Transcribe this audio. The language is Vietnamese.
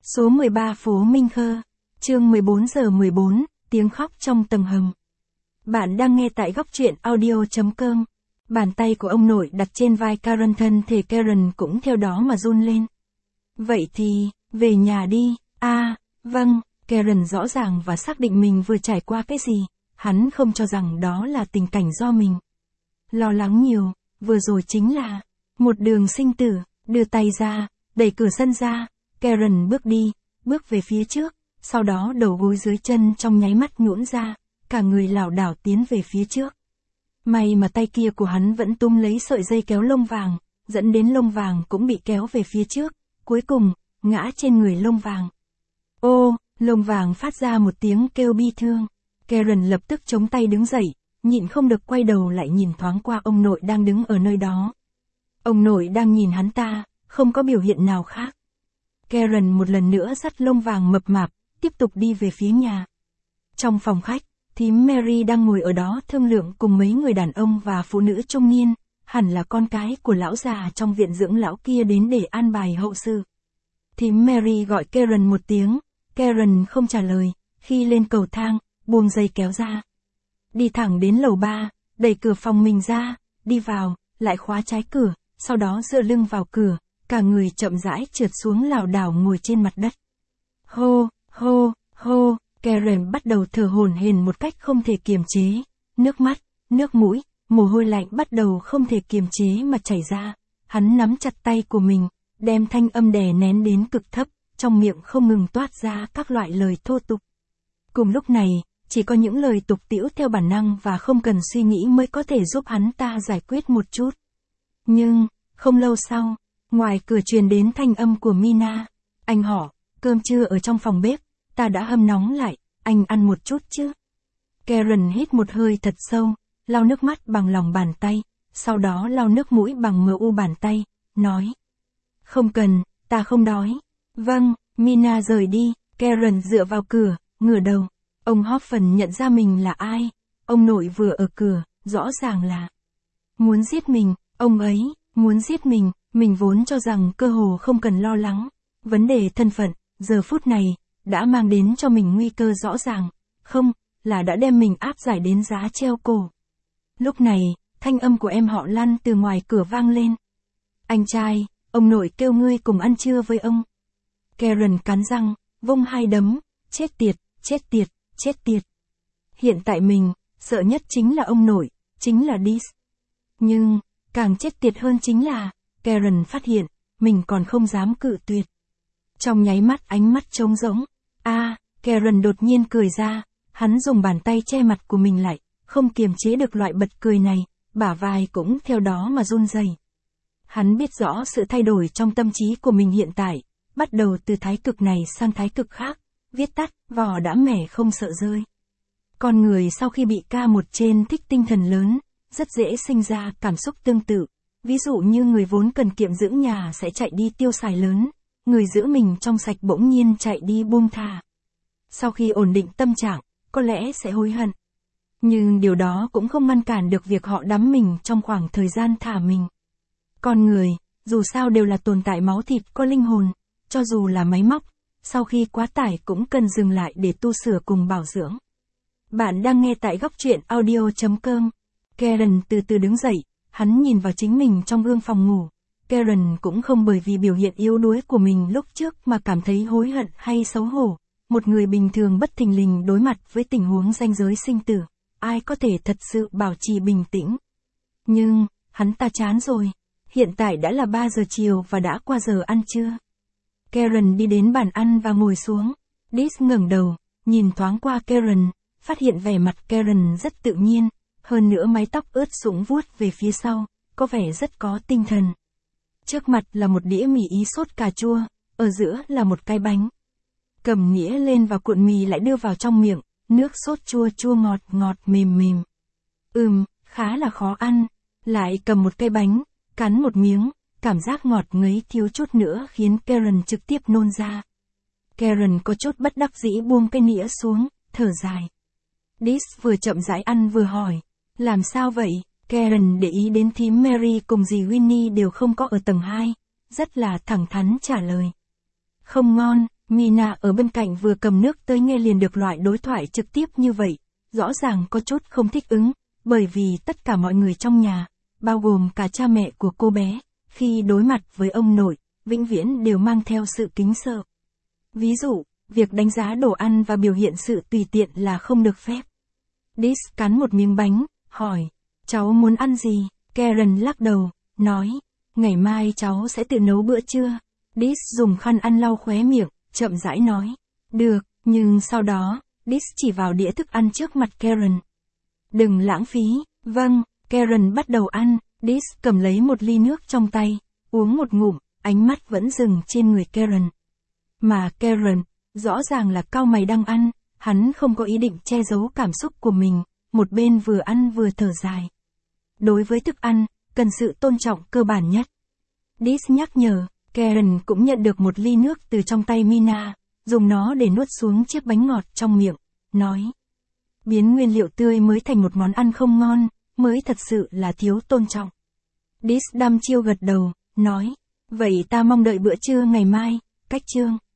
Số 13 phố Minh Khơ. Chương 14 giờ 14, tiếng khóc trong tầng hầm. Bạn đang nghe tại góc truyện audio.com. Bàn tay của ông nội đặt trên vai Karen, thân thể Karen cũng theo đó mà run lên. Vậy thì, về nhà đi. Vâng, Karen rõ ràng và xác định mình vừa trải qua cái gì. Hắn không cho rằng đó là tình cảnh do mình lo lắng nhiều, vừa rồi chính là một đường sinh tử. Đưa tay ra, đẩy cửa sân ra, Karen bước về phía trước, sau đó đầu gối dưới chân trong nháy mắt nhũn ra, cả người lảo đảo tiến về phía trước. May mà tay kia của hắn vẫn túm lấy sợi dây kéo lông vàng, dẫn đến lông vàng cũng bị kéo về phía trước, cuối cùng, ngã trên người lông vàng. Ô, lông vàng phát ra một tiếng kêu bi thương. Karen lập tức chống tay đứng dậy, nhịn không được quay đầu lại nhìn thoáng qua ông nội đang đứng ở nơi đó. Ông nội đang nhìn hắn ta, không có biểu hiện nào khác. Karen một lần nữa dắt lông vàng mập mạp, tiếp tục đi về phía nhà. Trong phòng khách, thím Mary đang ngồi ở đó thương lượng cùng mấy người đàn ông và phụ nữ trung niên, hẳn là con cái của lão già trong viện dưỡng lão kia đến để an bài hậu sự. Thím Mary gọi Karen một tiếng, Karen không trả lời, khi lên cầu thang, buông dây kéo ra. Đi thẳng đến lầu 3, đẩy cửa phòng mình ra, đi vào, lại khóa trái cửa, sau đó dựa lưng vào cửa, cả người chậm rãi trượt xuống lảo đảo ngồi trên mặt đất. Hô, hô, hô, Karen bắt đầu thở hổn hển một cách không thể kiềm chế, nước mắt, nước mũi, mồ hôi lạnh bắt đầu không thể kiềm chế mà chảy ra. Hắn nắm chặt tay của mình, đem thanh âm đè nén đến cực thấp, trong miệng không ngừng toát ra các loại lời thô tục. Cùng lúc này, chỉ có những lời tục tĩu theo bản năng và không cần suy nghĩ mới có thể giúp hắn ta giải quyết một chút. Nhưng, không lâu sau, ngoài cửa truyền đến thanh âm của Mina. Anh họ, cơm trưa ở trong phòng bếp, ta đã hâm nóng lại, anh ăn một chút chứ. Karen hít một hơi thật sâu, lau nước mắt bằng lòng bàn tay, sau đó lau nước mũi bằng mu bàn tay, nói. Không cần, ta không đói. Vâng, Mina rời đi, Karen dựa vào cửa, ngửa đầu. Ông Hoffman nhận ra mình là ai. Ông nội vừa ở cửa, rõ ràng là muốn giết mình, ông ấy muốn giết mình vốn cho rằng cơ hồ không cần lo lắng. Vấn đề thân phận, giờ phút này, đã mang đến cho mình nguy cơ rõ ràng, không, là đã đem mình áp giải đến giá treo cổ. Lúc này, thanh âm của em họ Lan từ ngoài cửa vang lên. Anh trai, ông nội kêu ngươi cùng ăn trưa với ông. Karen cắn răng, vung hai đấm, chết tiệt, chết tiệt, chết tiệt. Hiện tại mình, sợ nhất chính là ông nội, chính là Dis. Nhưng, càng chết tiệt hơn chính là, Karen phát hiện, mình còn không dám cự tuyệt. Trong nháy mắt ánh mắt trống rỗng. Karen đột nhiên cười ra, hắn dùng bàn tay che mặt của mình lại, không kiềm chế được loại bật cười này, bả vai cũng theo đó mà run rẩy. Hắn biết rõ sự thay đổi trong tâm trí của mình hiện tại, bắt đầu từ thái cực này sang thái cực khác, viết tắt, vỏ đã mẻ không sợ rơi. Con người sau khi bị K1 trên thích tinh thần lớn, rất dễ sinh ra cảm xúc tương tự. Ví dụ như người vốn cần kiệm dưỡng nhà sẽ chạy đi tiêu xài lớn, người giữ mình trong sạch bỗng nhiên chạy đi buông thả. Sau khi ổn định tâm trạng, có lẽ sẽ hối hận. Nhưng điều đó cũng không ngăn cản được việc họ đắm mình trong khoảng thời gian thả mình. Con người, dù sao đều là tồn tại máu thịt có linh hồn, cho dù là máy móc, sau khi quá tải cũng cần dừng lại để tu sửa cùng bảo dưỡng. Bạn đang nghe tại góc truyện audio.com. Karen từ từ đứng dậy, hắn nhìn vào chính mình trong gương phòng ngủ. Karen cũng không bởi vì biểu hiện yếu đuối của mình lúc trước mà cảm thấy hối hận hay xấu hổ. Một người bình thường bất thình lình đối mặt với tình huống ranh giới sinh tử, ai có thể thật sự bảo trì bình tĩnh. Nhưng, hắn ta chán rồi. Hiện tại đã là 3 giờ chiều và đã qua giờ ăn trưa. Karen đi đến bàn ăn và ngồi xuống. Dis ngẩng đầu, nhìn thoáng qua Karen, phát hiện vẻ mặt Karen rất tự nhiên, hơn nữa mái tóc ướt sũng vuốt về phía sau, có vẻ rất có tinh thần. Trước mặt là một đĩa mì ý sốt cà chua, ở giữa là một cái bánh. Cầm nĩa lên và cuộn mì lại đưa vào trong miệng, nước sốt chua chua ngọt ngọt mềm mềm. Khá là khó ăn. Lại cầm một cây bánh, cắn một miếng, cảm giác ngọt ngấy thiếu chút nữa khiến Karen trực tiếp nôn ra. Karen có chút bất đắc dĩ buông cái nĩa xuống, thở dài. Dis vừa chậm rãi ăn vừa hỏi, làm sao vậy? Karen để ý đến thím Mary cùng dì Winnie đều không có ở tầng 2, rất là thẳng thắn trả lời. Không ngon, Mina ở bên cạnh vừa cầm nước tới nghe liền được loại đối thoại trực tiếp như vậy, rõ ràng có chút không thích ứng, bởi vì tất cả mọi người trong nhà, bao gồm cả cha mẹ của cô bé, khi đối mặt với ông nội, vĩnh viễn đều mang theo sự kính sợ. Ví dụ, việc đánh giá đồ ăn và biểu hiện sự tùy tiện là không được phép. Dis cắn một miếng bánh, hỏi, cháu muốn ăn gì? Karen lắc đầu, nói, ngày mai cháu sẽ tự nấu bữa trưa. Dis dùng khăn ăn lau khóe miệng, chậm rãi nói, được, nhưng sau đó, Dis chỉ vào đĩa thức ăn trước mặt Karen. Đừng lãng phí, vâng, Karen bắt đầu ăn, Dis cầm lấy một ly nước trong tay, uống một ngụm, ánh mắt vẫn dừng trên người Karen. Mà Karen, rõ ràng là cau mày đang ăn, hắn không có ý định che giấu cảm xúc của mình, một bên vừa ăn vừa thở dài. Đối với thức ăn, cần sự tôn trọng cơ bản nhất. Dis nhắc nhở, Karen cũng nhận được một ly nước từ trong tay Mina, dùng nó để nuốt xuống chiếc bánh ngọt trong miệng, nói. Biến nguyên liệu tươi mới thành một món ăn không ngon, mới thật sự là thiếu tôn trọng. Dis đăm chiêu gật đầu, nói, vậy ta mong đợi bữa trưa ngày mai, cách chương.